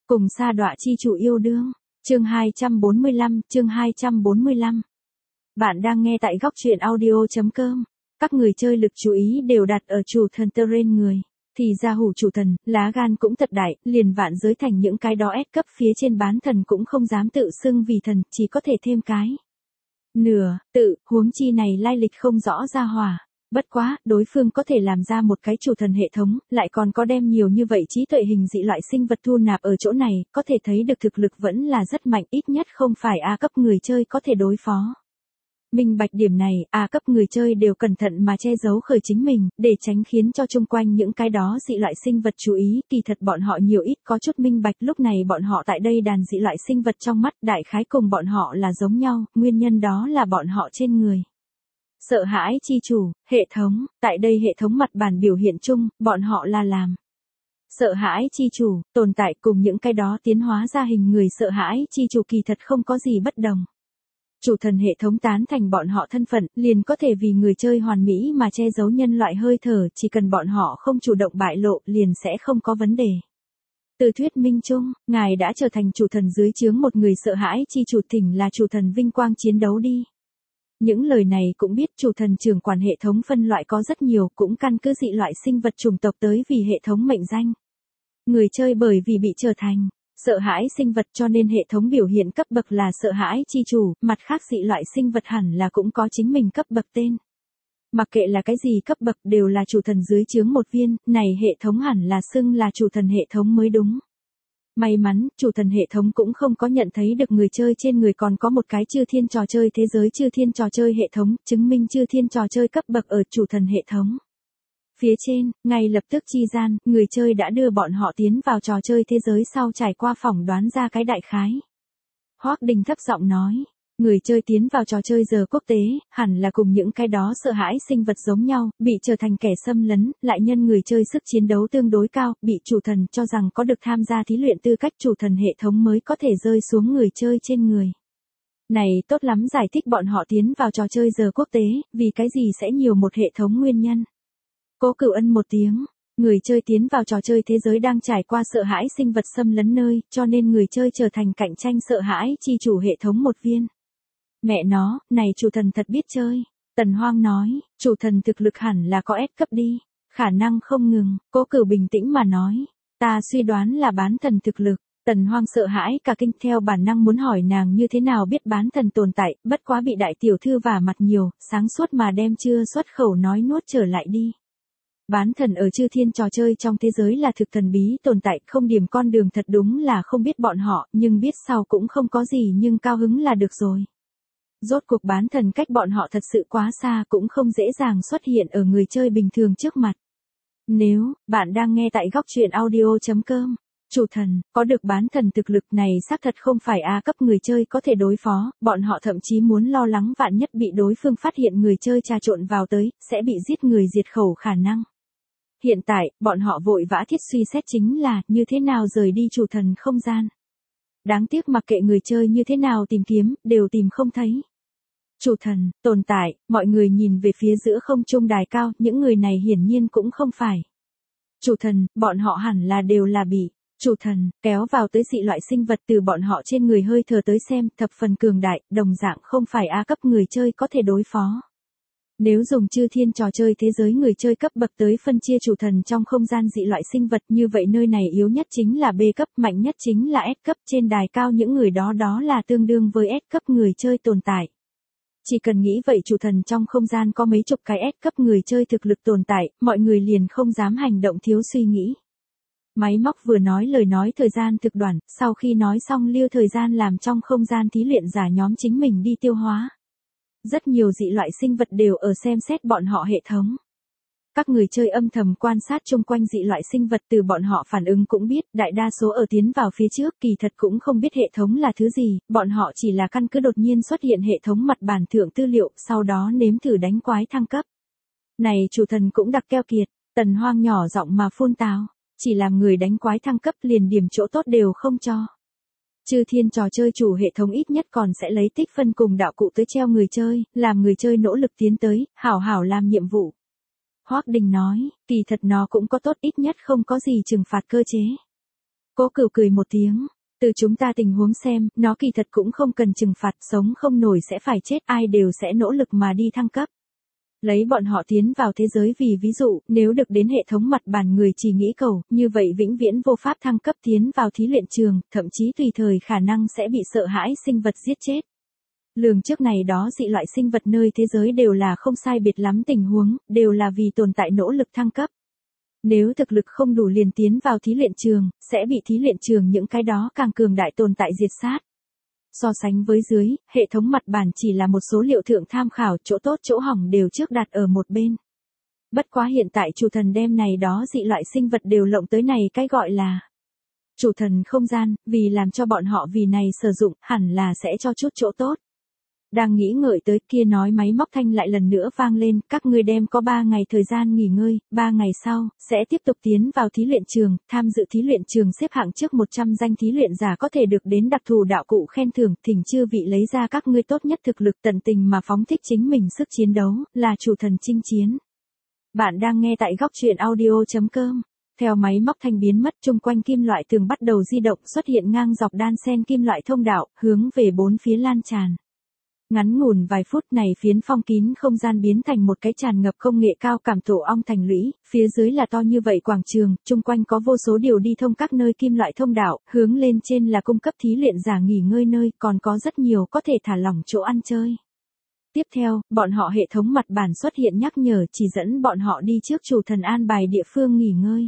Cùng sa đọa chi chủ yêu đương. Chương 245, chương 245. Bạn đang nghe tại góc truyện audio.com. Các người chơi lực chú ý đều đặt ở chủ thần Terrain người. Thì ra hủ chủ thần, lá gan cũng thật đại, liền vạn giới thành những cái đó S cấp phía trên bán thần cũng không dám tự xưng vì thần, chỉ có thể thêm cái nửa, tự, huống chi này lai lịch không rõ ra hỏa. Bất quá, đối phương có thể làm ra một cái chủ thần hệ thống, lại còn có đem nhiều như vậy trí tuệ hình dị loại sinh vật thu nạp ở chỗ này, có thể thấy được thực lực vẫn là rất mạnh, ít nhất không phải A cấp người chơi có thể đối phó. Minh bạch điểm này, A cấp người chơi đều cẩn thận mà che giấu khởi chính mình, để tránh khiến cho chung quanh những cái đó dị loại sinh vật chú ý, kỳ thật bọn họ nhiều ít có chút minh bạch, lúc này bọn họ tại đây đàn dị loại sinh vật trong mắt đại khái cùng bọn họ là giống nhau, nguyên nhân đó là bọn họ trên người. Sợ hãi chi chủ, hệ thống, tại đây hệ thống mặt bản biểu hiện chung, bọn họ là làm. Sợ hãi chi chủ, tồn tại cùng những cái đó tiến hóa ra hình người sợ hãi chi chủ kỳ thật không có gì bất đồng. Chủ thần hệ thống tán thành bọn họ thân phận, liền có thể vì người chơi hoàn mỹ mà che giấu nhân loại hơi thở, chỉ cần bọn họ không chủ động bại lộ, liền sẽ không có vấn đề. Từ thuyết minh chung, ngài đã trở thành chủ thần dưới trướng một người sợ hãi chi chủ, thỉnh là chủ thần vinh quang chiến đấu đi. Những lời này cũng biết chủ thần trưởng quản hệ thống phân loại có rất nhiều, cũng căn cứ dị loại sinh vật chủng tộc tới vì hệ thống mệnh danh. Người chơi bởi vì bị trở thành sợ hãi sinh vật cho nên hệ thống biểu hiện cấp bậc là sợ hãi chi chủ, mặt khác dị loại sinh vật hẳn là cũng có chính mình cấp bậc tên. Mặc kệ là cái gì cấp bậc đều là chủ thần dưới trướng một viên, này hệ thống hẳn là xưng là chủ thần hệ thống mới đúng. May mắn, chủ thần hệ thống cũng không có nhận thấy được người chơi trên người còn có một cái chư thiên trò chơi thế giới chư thiên trò chơi hệ thống, chứng minh chư thiên trò chơi cấp bậc ở chủ thần hệ thống. Phía trên, ngay lập tức chi gian, người chơi đã đưa bọn họ tiến vào trò chơi thế giới sau trải qua phỏng đoán ra cái đại khái. Hoắc Đình thấp giọng nói, người chơi tiến vào trò chơi giờ quốc tế, hẳn là cùng những cái đó sợ hãi sinh vật giống nhau, bị trở thành kẻ xâm lấn, lại nhân người chơi sức chiến đấu tương đối cao, bị chủ thần cho rằng có được tham gia thí luyện tư cách chủ thần hệ thống mới có thể rơi xuống người chơi trên người. Này tốt lắm giải thích bọn họ tiến vào trò chơi giờ quốc tế, vì cái gì sẽ nhiều một hệ thống nguyên nhân. Cố Cửu Ân một tiếng, người chơi tiến vào trò chơi thế giới đang trải qua sợ hãi sinh vật xâm lấn nơi, cho nên người chơi trở thành cạnh tranh sợ hãi chi chủ hệ thống một viên. Mẹ nó, này chủ thần thật biết chơi. Tần Hoang nói, chủ thần thực lực hẳn là có S cấp đi. Khả năng không ngừng, Cố Cửu bình tĩnh mà nói. Ta suy đoán là bán thần thực lực. Tần Hoang sợ hãi cả kinh, theo bản năng muốn hỏi nàng như thế nào biết bán thần tồn tại, bất quá bị đại tiểu thư vả mặt nhiều, sáng suốt mà đem chưa xuất khẩu nói nuốt trở lại đi. Bán thần ở chư thiên trò chơi trong thế giới là thực thần bí tồn tại, không điểm con đường thật đúng là không biết bọn họ, nhưng biết sau cũng không có gì, nhưng cao hứng là được rồi. Rốt cuộc bán thần cách bọn họ thật sự quá xa, cũng không dễ dàng xuất hiện ở người chơi bình thường trước mặt. Nếu bạn đang nghe tại góc truyện audio.com, chủ thần có được bán thần thực lực này xác thật không phải A cấp người chơi có thể đối phó, bọn họ thậm chí muốn lo lắng vạn nhất bị đối phương phát hiện người chơi trà trộn vào tới, sẽ bị giết người diệt khẩu khả năng. Hiện tại, bọn họ vội vã thiết suy xét chính là như thế nào rời đi chủ thần không gian. Đáng tiếc mặc kệ người chơi như thế nào tìm kiếm, đều tìm không thấy. Chủ thần, tồn tại, mọi người nhìn về phía giữa không trung đài cao, những người này hiển nhiên cũng không phải. Chủ thần, bọn họ hẳn là đều là bị chủ thần kéo vào tới dị loại sinh vật từ bọn họ trên người hơi thở tới xem, thập phần cường đại, đồng dạng không phải A cấp người chơi có thể đối phó. Nếu dùng chư thiên trò chơi thế giới người chơi cấp bậc tới phân chia chủ thần trong không gian dị loại sinh vật, như vậy nơi này yếu nhất chính là B cấp, mạnh nhất chính là S cấp, trên đài cao những người đó là tương đương với S cấp người chơi tồn tại. Chỉ cần nghĩ vậy chủ thần trong không gian có mấy chục cái S cấp người chơi thực lực tồn tại, mọi người liền không dám hành động thiếu suy nghĩ. Máy móc vừa nói lời nói thời gian thực đoạn, sau khi nói xong lưu thời gian làm trong không gian thí luyện giả nhóm chính mình đi tiêu hóa. Rất nhiều dị loại sinh vật đều ở xem xét bọn họ hệ thống. Các người chơi âm thầm quan sát chung quanh dị loại sinh vật, từ bọn họ phản ứng cũng biết, đại đa số ở tiến vào phía trước kỳ thật cũng không biết hệ thống là thứ gì, bọn họ chỉ là căn cứ đột nhiên xuất hiện hệ thống mặt bản thượng tư liệu, sau đó nếm thử đánh quái thăng cấp. Này chủ thần cũng đặc keo kiệt, Tần Hoang nhỏ giọng mà phun tào, chỉ làm người đánh quái thăng cấp liền điểm chỗ tốt đều không cho. Chư thiên trò chơi chủ hệ thống ít nhất còn sẽ lấy tích phân cùng đạo cụ tới treo người chơi, làm người chơi nỗ lực tiến tới, hảo hảo làm nhiệm vụ. Hoắc Đình nói, kỳ thật nó cũng có tốt, ít nhất không có gì trừng phạt cơ chế. Cố Cửu cười một tiếng. Từ chúng ta tình huống xem, nó kỳ thật cũng không cần trừng phạt, sống không nổi sẽ phải chết, ai đều sẽ nỗ lực mà đi thăng cấp. Lấy bọn họ tiến vào thế giới vì ví dụ, nếu được đến hệ thống mặt bàn người chỉ nghĩ cầu, như vậy vĩnh viễn vô pháp thăng cấp tiến vào thí luyện trường, thậm chí tùy thời khả năng sẽ bị sợ hãi sinh vật giết chết. Lường trước này đó dị loại sinh vật nơi thế giới đều là không sai biệt lắm tình huống, đều là vì tồn tại nỗ lực thăng cấp. Nếu thực lực không đủ liền tiến vào thí luyện trường, sẽ bị thí luyện trường những cái đó càng cường đại tồn tại diệt sát. So sánh với dưới, hệ thống mặt bàn chỉ là một số liệu thượng tham khảo, chỗ tốt chỗ hỏng đều trước đặt ở một bên. Bất quá hiện tại chủ thần đem này đó dị loại sinh vật đều lộng tới này cái gọi là chủ thần không gian, vì làm cho bọn họ vì này sử dụng, hẳn là sẽ cho chút chỗ tốt. Đang nghĩ ngợi tới kia nói máy móc thanh lại lần nữa vang lên, các ngươi đem có 3 ngày thời gian nghỉ ngơi, 3 ngày sau, sẽ tiếp tục tiến vào thí luyện trường, tham dự thí luyện trường xếp hạng trước 100 danh thí luyện giả có thể được đến đặc thù đạo cụ khen thưởng, thỉnh chư vị lấy ra các ngươi tốt nhất thực lực tận tình mà phóng thích chính mình sức chiến đấu, là chủ thần chinh chiến. Bạn đang nghe tại góc truyện audio.com. Theo máy móc thanh biến mất, chung quanh kim loại tường bắt đầu di động, xuất hiện ngang dọc đan xen kim loại thông đạo, hướng về bốn phía lan tràn. Ngắn ngủn vài phút này phiến phong kín không gian biến thành một cái tràn ngập công nghệ cao cảm tổ ong thành lũy, phía dưới là to như vậy quảng trường, chung quanh có vô số điều đi thông các nơi kim loại thông đạo, hướng lên trên là cung cấp thí luyện giả nghỉ ngơi nơi, còn có rất nhiều có thể thả lỏng chỗ ăn chơi. Tiếp theo, bọn họ hệ thống mặt bàn xuất hiện nhắc nhở chỉ dẫn bọn họ đi trước chủ thần an bài địa phương nghỉ ngơi.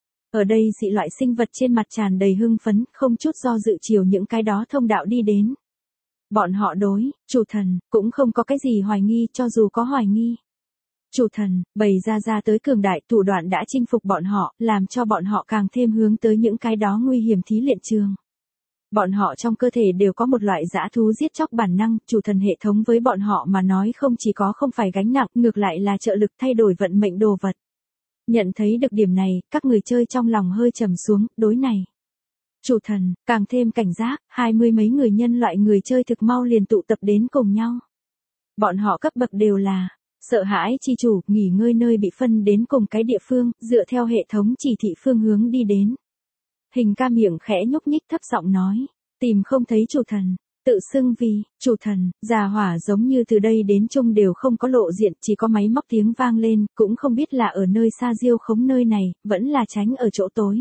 Ở đây dị loại sinh vật trên mặt tràn đầy hưng phấn, không chút do dự chiều những cái đó thông đạo đi đến. Bọn họ đối, chủ thần, cũng không có cái gì hoài nghi, cho dù có hoài nghi. Chủ thần, bày ra tới cường đại thủ đoạn đã chinh phục bọn họ, làm cho bọn họ càng thêm hướng tới những cái đó nguy hiểm thí luyện trường. Bọn họ trong cơ thể đều có một loại dã thú giết chóc bản năng, chủ thần hệ thống với bọn họ mà nói không chỉ có không phải gánh nặng, ngược lại là trợ lực thay đổi vận mệnh đồ vật. Nhận thấy được điểm này, các người chơi trong lòng hơi trầm xuống, đối này. Chủ thần, càng thêm cảnh giác, 20 mấy người nhân loại người chơi thực mau liền tụ tập đến cùng nhau. Bọn họ cấp bậc đều là sợ hãi chi chủ, nghỉ ngơi nơi bị phân đến cùng cái địa phương, dựa theo hệ thống chỉ thị phương hướng đi đến. Hình ca miệng khẽ nhúc nhích thấp giọng nói, tìm không thấy chủ thần, tự xưng vì chủ thần, già hỏa giống như từ đây đến chung đều không có lộ diện, chỉ có máy móc tiếng vang lên, cũng không biết là ở nơi xa diêu khống nơi này, vẫn là tránh ở chỗ tối.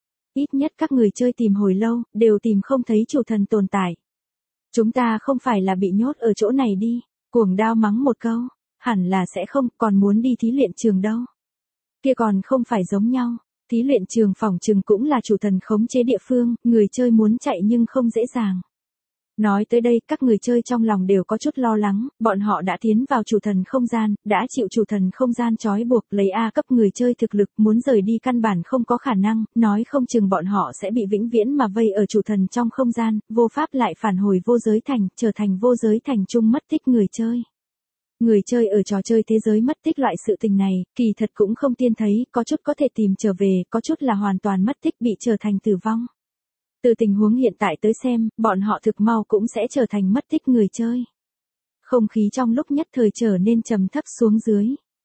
Ít nhất các người chơi tìm hồi lâu, đều tìm không thấy chủ thần tồn tại. Chúng ta không phải là bị nhốt ở chỗ này đi, cuồng đao mắng một câu, hẳn là sẽ không, còn muốn đi thí luyện trường đâu. Kia còn không phải giống nhau, thí luyện trường phỏng chừng cũng là chủ thần khống chế địa phương, người chơi muốn chạy nhưng không dễ dàng. Nói tới đây, các người chơi trong lòng đều có chút lo lắng, bọn họ đã tiến vào chủ thần không gian, đã chịu chủ thần không gian trói buộc, lấy A cấp người chơi thực lực, muốn rời đi căn bản không có khả năng, nói không chừng bọn họ sẽ bị vĩnh viễn mà vây ở chủ thần trong không gian, vô pháp lại phản hồi vô giới thành, trở thành vô giới thành chung mất tích người chơi. Người chơi ở trò chơi thế giới mất tích loại sự tình này, kỳ thật cũng không tiên thấy, có chút có thể tìm trở về, có chút là hoàn toàn mất tích bị trở thành tử vong. Từ tình huống hiện tại tới xem, bọn họ thực mau cũng sẽ trở thành mất tích người chơi. Không khí trong lúc nhất thời trở nên trầm thấp xuống dưới.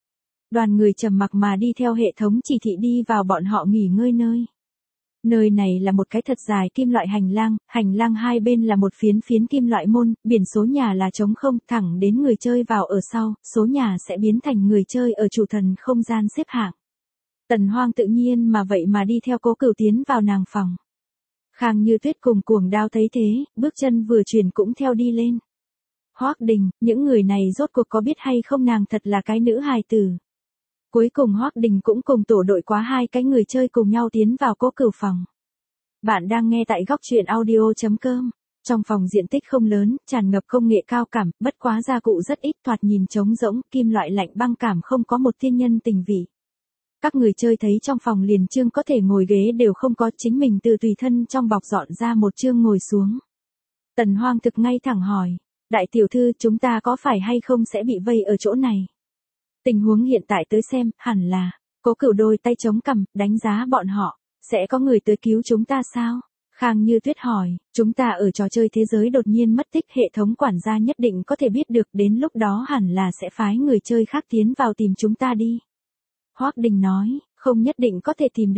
Đoàn người trầm mặc mà đi theo hệ thống chỉ thị đi vào bọn họ nghỉ ngơi nơi. Nơi này là một cái thật dài kim loại hành lang hai bên là một phiến phiến kim loại môn, biển số nhà là trống không, thẳng đến người chơi vào ở sau, số nhà sẽ biến thành người chơi ở chủ thần không gian xếp hạng. Tần Hoang tự nhiên mà vậy mà đi theo Cố Cửu tiến vào nàng phòng. Khang Như Tuyết cùng cuồng đao thấy thế, bước chân vừa chuyển cũng theo đi lên. Hoắc Đình, những người này rốt cuộc có biết hay không nàng thật là cái nữ hài tử. Cuối cùng Hoắc Đình cũng cùng tổ đội quá hai cái người chơi cùng nhau tiến vào Cố Cửu phòng. Bạn đang nghe tại góc truyện audio.com. Trong phòng diện tích không lớn, tràn ngập công nghệ cao cảm, bất quá gia cụ rất ít, thoạt nhìn trống rỗng, kim loại lạnh băng cảm không có một thiên nhân tình vị. Các người chơi thấy trong phòng liền chương có thể ngồi ghế đều không có, chính mình từ tùy thân trong bọc dọn ra một chương ngồi xuống. Tần Hoang thực ngay thẳng hỏi, đại tiểu thư chúng ta có phải hay không sẽ bị vây ở chỗ này? Tình huống hiện tại tới xem, hẳn là, Cố Cửu đôi tay chống cằm, đánh giá bọn họ, sẽ có người tới cứu chúng ta sao? Khang Như Tuyết hỏi, chúng ta ở trò chơi thế giới đột nhiên mất tích, hệ thống quản gia nhất định có thể biết được, đến lúc đó hẳn là sẽ phái người chơi khác tiến vào tìm chúng ta đi. Hoắc Đình nói, không nhất định có thể tìm được,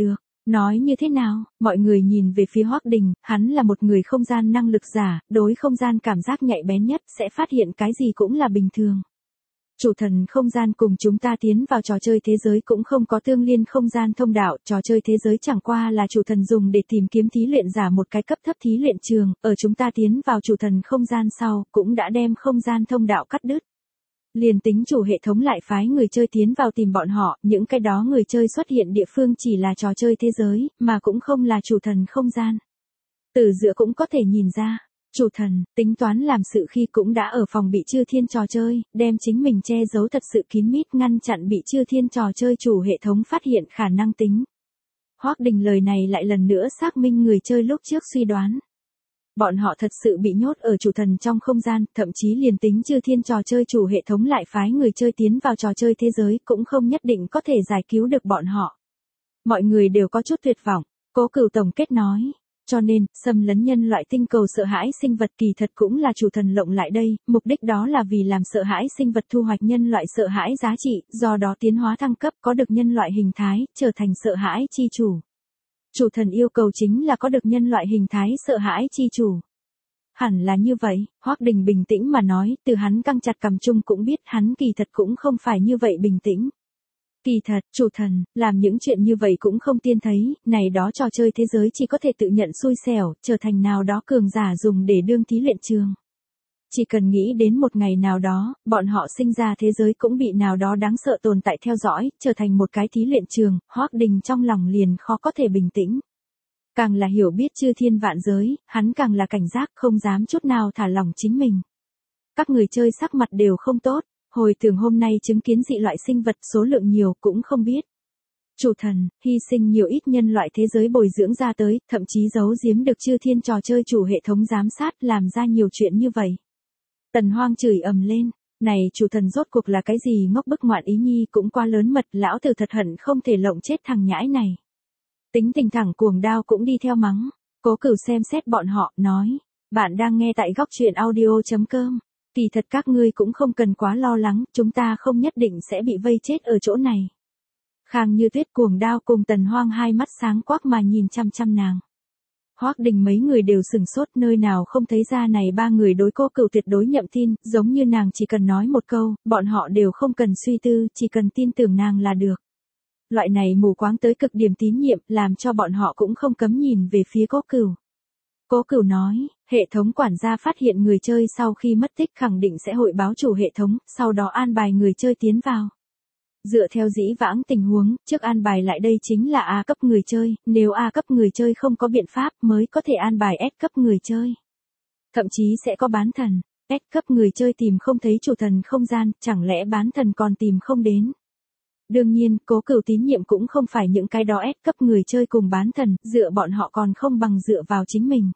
Nói như thế nào? Mọi người nhìn về phía Hoắc Đình, hắn là một người không gian năng lực giả, đối không gian cảm giác nhạy bén nhất, sẽ phát hiện cái gì cũng là bình thường. Chủ thần không gian cùng chúng ta tiến vào trò chơi thế giới cũng không có tương liên không gian thông đạo, trò chơi thế giới chẳng qua là chủ thần dùng để tìm kiếm thí luyện giả một cái cấp thấp thí luyện trường, ở chúng ta tiến vào chủ thần không gian sau, cũng đã đem không gian thông đạo cắt đứt. Liền tính chủ hệ thống lại phái người chơi tiến vào tìm bọn họ, những cái đó người chơi xuất hiện địa phương chỉ là trò chơi thế giới, mà cũng không là chủ thần không gian. Từ giữa cũng có thể nhìn ra, chủ thần, tính toán làm sự khi cũng đã ở phòng bị chư thiên trò chơi, đem chính mình che giấu thật sự kín mít ngăn chặn bị chư thiên trò chơi chủ hệ thống phát hiện khả năng tính. Hoắc Đình lời này lại lần nữa xác minh người chơi lúc trước suy đoán. Bọn họ thật sự bị nhốt ở chủ thần trong không gian, thậm chí liền tính chư thiên trò chơi chủ hệ thống lại phái người chơi tiến vào trò chơi thế giới cũng không nhất định có thể giải cứu được bọn họ. Mọi người đều có chút tuyệt vọng, Cố Cửu tổng kết nói. Cho nên, xâm lấn nhân loại tinh cầu sợ hãi sinh vật kỳ thật cũng là chủ thần lộng lại đây, mục đích đó là vì làm sợ hãi sinh vật thu hoạch nhân loại sợ hãi giá trị, do đó tiến hóa thăng cấp có được nhân loại hình thái, trở thành sợ hãi chi chủ. Chủ thần yêu cầu chính là có được nhân loại hình thái sợ hãi chi chủ. Hẳn là như vậy, Hoắc Đình bình tĩnh mà nói, từ hắn căng chặt cầm chung cũng biết hắn kỳ thật cũng không phải như vậy bình tĩnh. Kỳ thật, chủ thần, làm những chuyện như vậy cũng không tiên thấy, này đó trò chơi thế giới chỉ có thể tự nhận xui xẻo, trở thành nào đó cường giả dùng để đương thí luyện trường. Chỉ cần nghĩ đến một ngày nào đó, bọn họ sinh ra thế giới cũng bị nào đó đáng sợ tồn tại theo dõi, trở thành một cái thí luyện trường, Hoắc Đình trong lòng liền khó có thể bình tĩnh. Càng là hiểu biết chư thiên vạn giới, hắn càng là cảnh giác không dám chút nào thả lỏng chính mình. Các người chơi sắc mặt đều không tốt, hồi tưởng hôm nay chứng kiến dị loại sinh vật số lượng nhiều cũng không biết. Chủ thần, hy sinh nhiều ít nhân loại thế giới bồi dưỡng ra tới, thậm chí giấu giếm được chư thiên trò chơi chủ hệ thống giám sát làm ra nhiều chuyện như vậy. Tần Hoang chửi ầm lên, này chủ thần rốt cuộc là cái gì ngốc bức ngoạn ý nhi cũng quá lớn mật, lão tử thật hận không thể lộng chết thằng nhãi này. Tính tình thẳng cuồng đao cũng đi theo mắng. Cố Cửu xem xét bọn họ, nói, bạn đang nghe tại góc truyện audio.com. Kỳ thật các ngươi cũng không cần quá lo lắng, chúng ta không nhất định sẽ bị vây chết ở chỗ này. Khang Như Tuyết cuồng đao cùng Tần Hoang hai mắt sáng quắc mà nhìn chăm chăm nàng. Hoắc Đình mấy người đều sừng sốt, nơi nào không thấy ra này ba người đối Cố Cửu tuyệt đối nhậm tin, giống như nàng chỉ cần nói một câu, bọn họ đều không cần suy tư, chỉ cần tin tưởng nàng là được. Loại này mù quáng tới cực điểm tín nhiệm, làm cho bọn họ cũng không cấm nhìn về phía Cố Cửu. Cố Cửu nói, hệ thống quản gia phát hiện người chơi sau khi mất tích khẳng định sẽ hội báo chủ hệ thống, sau đó an bài người chơi tiến vào. Dựa theo dĩ vãng tình huống, trước an bài lại đây chính là A cấp người chơi, nếu A cấp người chơi không có biện pháp mới có thể an bài S cấp người chơi. Thậm chí sẽ có bán thần, S cấp người chơi tìm không thấy chủ thần không gian, chẳng lẽ bán thần còn tìm không đến. Đương nhiên, Cố Cửu tín nhiệm cũng không phải những cái đó S cấp người chơi cùng bán thần, dựa bọn họ còn không bằng dựa vào chính mình.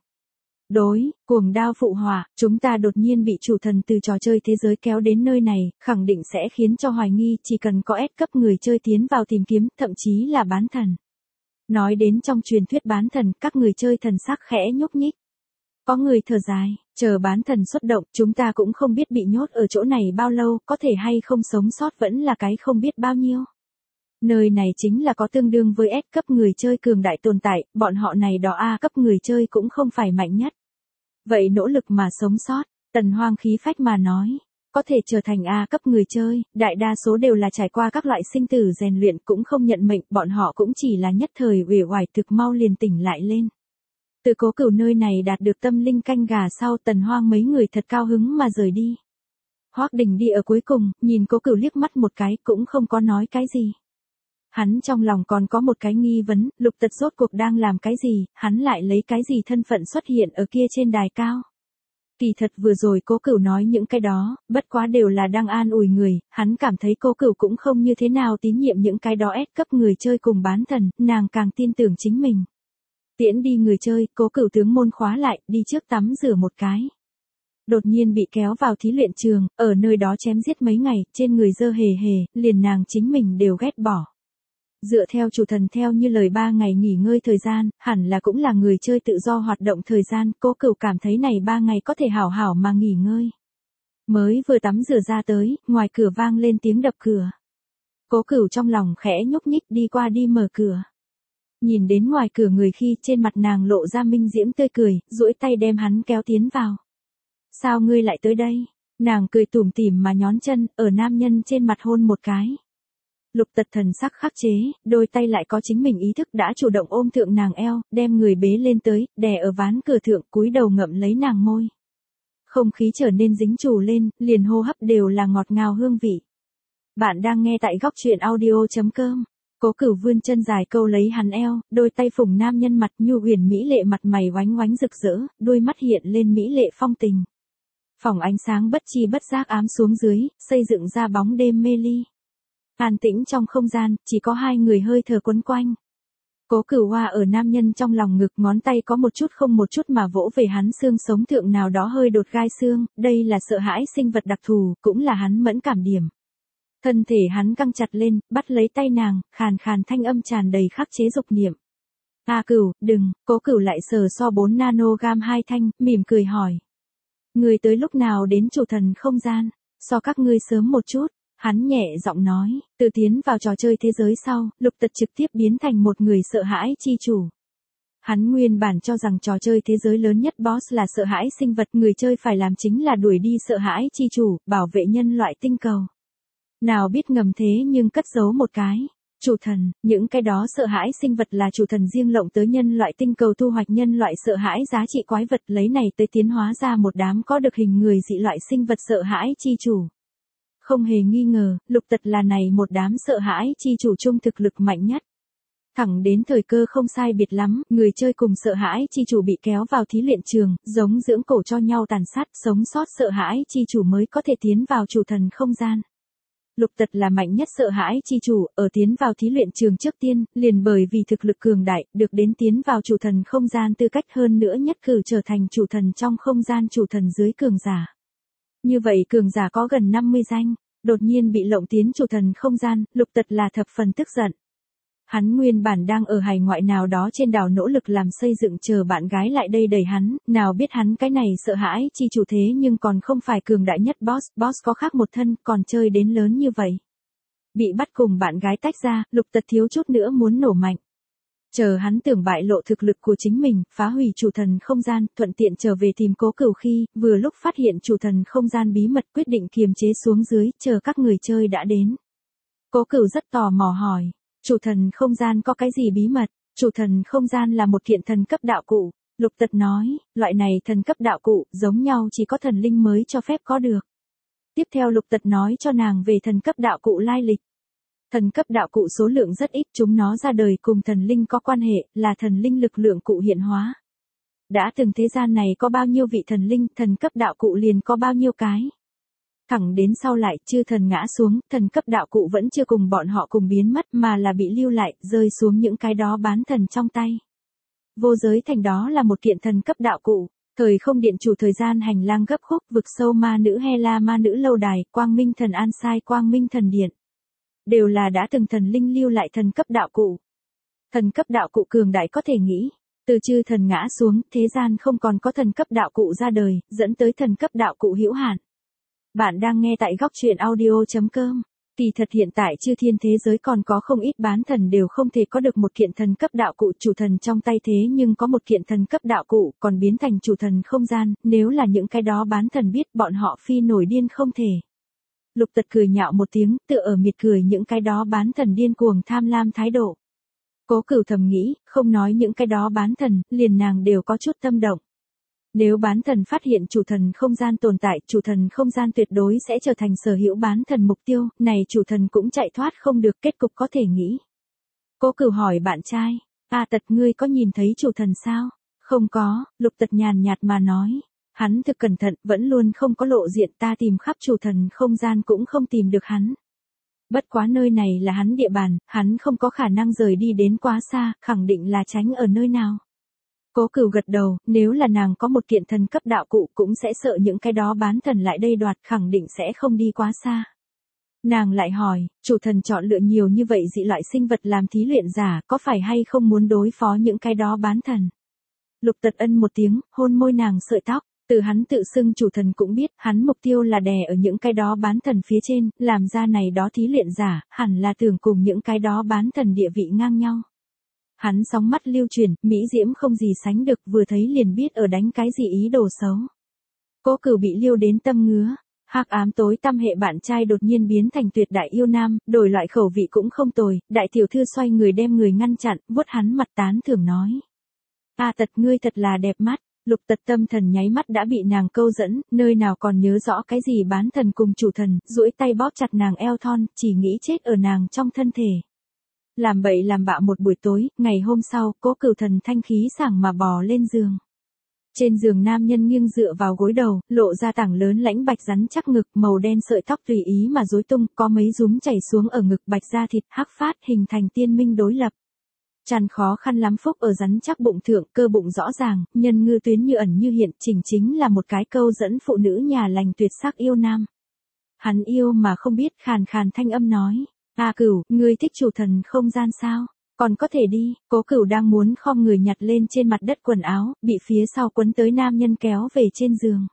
Đối, cuồng đao phụ họa, chúng ta đột nhiên bị chủ thần từ trò chơi thế giới kéo đến nơi này, khẳng định sẽ khiến cho hoài nghi, chỉ cần có S cấp người chơi tiến vào tìm kiếm, thậm chí là bán thần. Nói đến trong truyền thuyết bán thần, các người chơi thần sắc khẽ nhúc nhích. Có người thở dài, chờ bán thần xuất động, chúng ta cũng không biết bị nhốt ở chỗ này bao lâu, có thể hay không sống sót vẫn là cái không biết bao nhiêu. Nơi này chính là có tương đương với S cấp người chơi cường đại tồn tại, bọn họ này đó A cấp người chơi cũng không phải mạnh nhất. Vậy nỗ lực mà sống sót, Tần Hoang khí phách mà nói, có thể trở thành A cấp người chơi, đại đa số đều là trải qua các loại sinh tử rèn luyện cũng không nhận mệnh, bọn họ cũng chỉ là nhất thời uể oải thực mau liền tỉnh lại lên. Từ Cố Cửu nơi này đạt được tâm linh canh gà sau, Tần Hoang mấy người thật cao hứng mà rời đi. Hoắc Đình đi ở cuối cùng, nhìn Cố Cửu liếc mắt một cái cũng không có nói cái gì. Hắn trong lòng còn có một cái nghi vấn, Lục Tật rốt cuộc đang làm cái gì, hắn lại lấy cái gì thân phận xuất hiện ở kia trên đài cao. Kỳ thật vừa rồi Cố Cửu nói những cái đó, bất quá đều là đang an ủi người, hắn cảm thấy Cố Cửu cũng không như thế nào tín nhiệm những cái đó S cấp người chơi cùng bán thần, nàng càng tin tưởng chính mình. Tiễn đi người chơi, Cố Cửu tướng môn khóa lại, đi trước tắm rửa một cái. Đột nhiên bị kéo vào thí luyện trường, ở nơi đó chém giết mấy ngày, trên người dơ hề hề, liền nàng chính mình đều ghét bỏ. Dựa theo chủ thần theo như lời 3 ngày nghỉ ngơi thời gian, hẳn là cũng là người chơi tự do hoạt động thời gian, Cố Cửu cảm thấy này 3 ngày có thể hảo hảo mà nghỉ ngơi. Mới vừa tắm rửa ra tới, ngoài cửa vang lên tiếng đập cửa. Cố Cửu trong lòng khẽ nhúc nhích đi qua đi mở cửa. Nhìn đến ngoài cửa người khi trên mặt nàng lộ ra minh diễm tươi cười, duỗi tay đem hắn kéo tiến vào. Sao ngươi lại tới đây? Nàng cười tủm tỉm mà nhón chân, ở nam nhân trên mặt hôn một cái. Lục Tật thần sắc khắc chế, đôi tay lại có chính mình ý thức đã chủ động ôm thượng nàng eo, đem người bế lên tới, đè ở ván cửa thượng, cúi đầu ngậm lấy nàng môi. Không khí trở nên dính chù lên, liền hô hấp đều là ngọt ngào hương vị. Bạn đang nghe tại góc truyện audio.com. Cố Cửu vươn chân dài câu lấy hắn eo, đôi tay phủng nam nhân mặt nhu huyền mỹ lệ mặt mày oánh oánh rực rỡ, đôi mắt hiện lên mỹ lệ phong tình. Phòng ánh sáng bất chi bất giác ám xuống dưới, xây dựng ra bóng đêm mê ly. An tĩnh trong không gian, chỉ có hai người hơi thở quấn quanh. Cố Cửu Hoa ở nam nhân trong lòng ngực, ngón tay có một chút không một chút mà vỗ về hắn xương sống thượng nào đó hơi đột gai xương, đây là sợ hãi sinh vật đặc thù, cũng là hắn mẫn cảm điểm. Thân thể hắn căng chặt lên, bắt lấy tay nàng, khàn khàn thanh âm tràn đầy khắc chế dục niệm. A Cửu, đừng, Cố Cửu lại sờ so 4 nanogam hai thanh, mỉm cười hỏi. Người tới lúc nào đến chủ thần không gian, so các ngươi sớm một chút. Hắn nhẹ giọng nói, từ tiến vào trò chơi thế giới sau, Lục Tật trực tiếp biến thành một người sợ hãi chi chủ. Hắn nguyên bản cho rằng trò chơi thế giới lớn nhất boss là sợ hãi sinh vật, người chơi phải làm chính là đuổi đi sợ hãi chi chủ, bảo vệ nhân loại tinh cầu. Nào biết ngầm thế nhưng cất giấu một cái. Chủ thần, những cái đó sợ hãi sinh vật là chủ thần riêng lộng tới nhân loại tinh cầu thu hoạch nhân loại sợ hãi giá trị quái vật, lấy này tới tiến hóa ra một đám có được hình người dị loại sinh vật sợ hãi chi chủ. Không hề nghi ngờ, Lục Tật là này một đám sợ hãi chi chủ chung thực lực mạnh nhất. Thẳng đến thời cơ không sai biệt lắm, người chơi cùng sợ hãi chi chủ bị kéo vào thí luyện trường, giống dưỡng cổ cho nhau tàn sát, sống sót sợ hãi chi chủ mới có thể tiến vào chủ thần không gian. Lục Tật là mạnh nhất sợ hãi chi chủ, ở tiến vào thí luyện trường trước tiên, liền bởi vì thực lực cường đại, được đến tiến vào chủ thần không gian tư cách, hơn nữa nhất cử trở thành chủ thần trong không gian, chủ thần dưới cường giả. Như vậy cường giả có gần 50 danh, đột nhiên bị lộng tiến chủ thần không gian, Lục Tật là thập phần tức giận. Hắn nguyên bản đang ở hải ngoại nào đó trên đảo nỗ lực làm xây dựng chờ bạn gái lại đây đẩy hắn, nào biết hắn cái này sợ hãi chi chủ thế nhưng còn không phải cường đại nhất boss có khác một thân, còn chơi đến lớn như vậy. Bị bắt cùng bạn gái tách ra, Lục Tật thiếu chút nữa muốn nổ mạnh. Chờ hắn tưởng bại lộ thực lực của chính mình, phá hủy chủ thần không gian, thuận tiện trở về tìm Cố Cửu khi, vừa lúc phát hiện chủ thần không gian bí mật, quyết định kiềm chế xuống dưới, chờ các người chơi đã đến. Cố Cửu rất tò mò hỏi, chủ thần không gian có cái gì bí mật? Chủ thần không gian là một kiện thần cấp đạo cụ. Lục Tật nói, loại này thần cấp đạo cụ, giống nhau chỉ có thần linh mới cho phép có được. Tiếp theo Lục Tật nói cho nàng về thần cấp đạo cụ lai lịch. Thần cấp đạo cụ số lượng rất ít, chúng nó ra đời cùng thần linh có quan hệ, là thần linh lực lượng cụ hiện hóa. Đã từng thế gian này có bao nhiêu vị thần linh, thần cấp đạo cụ liền có bao nhiêu cái. Thẳng đến sau lại, chư thần ngã xuống, thần cấp đạo cụ vẫn chưa cùng bọn họ cùng biến mất mà là bị lưu lại, rơi xuống những cái đó bán thần trong tay. Vô giới thành đó là một kiện thần cấp đạo cụ. Thời không điện chủ thời gian hành lang gấp khúc, vực sâu ma nữ Hela ma nữ lâu đài, quang minh thần An Sai quang minh thần điện. Đều là đã từng thần linh lưu lại thần cấp đạo cụ. Thần cấp đạo cụ cường đại có thể nghĩ. Từ chư thần ngã xuống, thế gian không còn có thần cấp đạo cụ ra đời, dẫn tới thần cấp đạo cụ hữu hạn. Bạn đang nghe tại góc truyện audio.com. Kỳ thật hiện tại chư thiên thế giới còn có không ít bán thần đều không thể có được một kiện thần cấp đạo cụ chủ thần trong tay, thế nhưng có một kiện thần cấp đạo cụ còn biến thành chủ thần không gian, nếu là những cái đó bán thần biết bọn họ phi nổi điên không thể. Lục Tật cười nhạo một tiếng, tựa ở miệt cười những cái đó bán thần điên cuồng tham lam thái độ. Cố Cửu thầm nghĩ, không nói những cái đó bán thần, liền nàng đều có chút tâm động. Nếu bán thần phát hiện chủ thần không gian tồn tại, chủ thần không gian tuyệt đối sẽ trở thành sở hữu bán thần mục tiêu, này chủ thần cũng chạy thoát không được, kết cục có thể nghĩ. Cố Cửu hỏi bạn trai, Tật ngươi có nhìn thấy chủ thần sao? Không có, Lục Tật nhàn nhạt mà nói. Hắn thực cẩn thận, vẫn luôn không có lộ diện, ta tìm khắp chủ thần không gian cũng không tìm được hắn. Bất quá nơi này là hắn địa bàn, hắn không có khả năng rời đi đến quá xa, khẳng định là tránh ở nơi nào. Cố Cửu gật đầu, nếu là nàng có một kiện thần cấp đạo cụ cũng sẽ sợ những cái đó bán thần lại đây đoạt, khẳng định sẽ không đi quá xa. Nàng lại hỏi, chủ thần chọn lựa nhiều như vậy dị loại sinh vật làm thí luyện giả, có phải hay không muốn đối phó những cái đó bán thần? Lục Tật ân một tiếng, hôn môi nàng sợi tóc. Từ hắn tự xưng chủ thần cũng biết, hắn mục tiêu là đè ở những cái đó bán thần phía trên, làm ra này đó thí luyện giả, hẳn là tưởng cùng những cái đó bán thần địa vị ngang nhau. Hắn sóng mắt lưu chuyển, mỹ diễm không gì sánh được, vừa thấy liền biết ở đánh cái gì ý đồ xấu. Cố Cửu bị liêu đến tâm ngứa. Hắc ám tối tăm hệ bạn trai đột nhiên biến thành tuyệt đại yêu nam, đổi loại khẩu vị cũng không tồi, đại tiểu thư xoay người đem người ngăn chặn, vuốt hắn mặt tán thưởng nói. A Tật ngươi thật là đẹp mắt. Lục Tật tâm thần nháy mắt đã bị nàng câu dẫn, nơi nào còn nhớ rõ cái gì bán thần cùng chủ thần, duỗi tay bóp chặt nàng eo thon, chỉ nghĩ chết ở nàng trong thân thể. Làm bậy làm bạ một buổi tối, ngày hôm sau, Cố Cửu thần thanh khí sảng mà bò lên giường. Trên giường nam nhân nghiêng dựa vào gối đầu, lộ ra tảng lớn lãnh bạch rắn chắc ngực, màu đen sợi tóc tùy ý mà rối tung, có mấy rúm chảy xuống ở ngực, bạch da thịt hắc phát hình thành tiên minh đối lập. Chăn khó khăn lắm phúc ở rắn chắc bụng thượng, cơ bụng rõ ràng, nhân ngư tuyến như ẩn như hiện, chính là một cái câu dẫn phụ nữ nhà lành tuyệt sắc yêu nam. Hắn yêu mà không biết, khàn khàn thanh âm nói, A Cửu, ngươi thích chủ thần không gian sao? Còn có thể đi. Cố Cửu đang muốn khom người nhặt lên trên mặt đất quần áo, bị phía sau quấn tới nam nhân kéo về trên giường.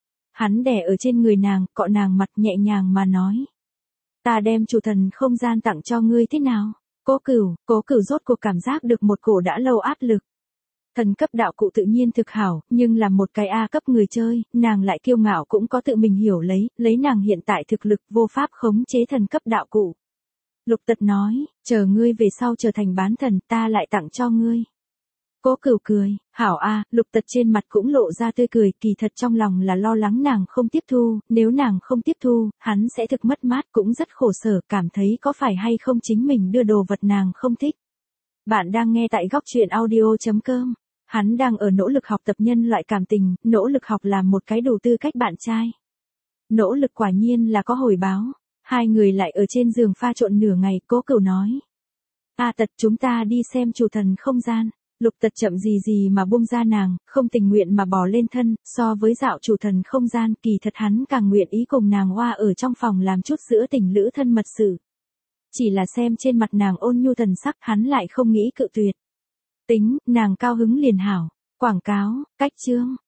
Hắn đè ở trên người nàng, cọ nàng mặt nhẹ nhàng mà nói. Ta đem chủ thần không gian tặng cho ngươi thế nào? Cố Cửu rốt cuộc cảm giác được một cổ đã lâu áp lực. Thần cấp đạo cụ tự nhiên thực hảo, nhưng là một cái A cấp người chơi, nàng lại kiêu ngạo cũng có tự mình hiểu lấy nàng hiện tại thực lực vô pháp khống chế thần cấp đạo cụ. Lục Tật nói, chờ ngươi về sau trở thành bán thần ta lại tặng cho ngươi. Cố Cửu cười, hảo a. Lục Tật trên mặt cũng lộ ra tươi cười, kỳ thật trong lòng là lo lắng nàng không tiếp thu, nếu nàng không tiếp thu, hắn sẽ thực mất mát, cũng rất khổ sở, cảm thấy có phải hay không chính mình đưa đồ vật nàng không thích. Bạn đang nghe tại góc truyện audio.com. Hắn đang ở nỗ lực học tập nhân loại cảm tình, nỗ lực học làm một cái đủ tư cách bạn trai. Nỗ lực quả nhiên là có hồi báo. Hai người lại ở trên giường pha trộn nửa ngày, Cố Cửu nói. A Tật chúng ta đi xem chủ thần không gian. Lục Tật chậm gì mà buông ra nàng, không tình nguyện mà bò lên thân, so với dạo chủ thần không gian, kỳ thật hắn càng nguyện ý cùng nàng hoa ở trong phòng làm chút giữa tình lữ thân mật sự. Chỉ là xem trên mặt nàng ôn nhu thần sắc, hắn lại không nghĩ cự tuyệt. Tính, nàng cao hứng liền hảo. Quảng cáo, cách chương.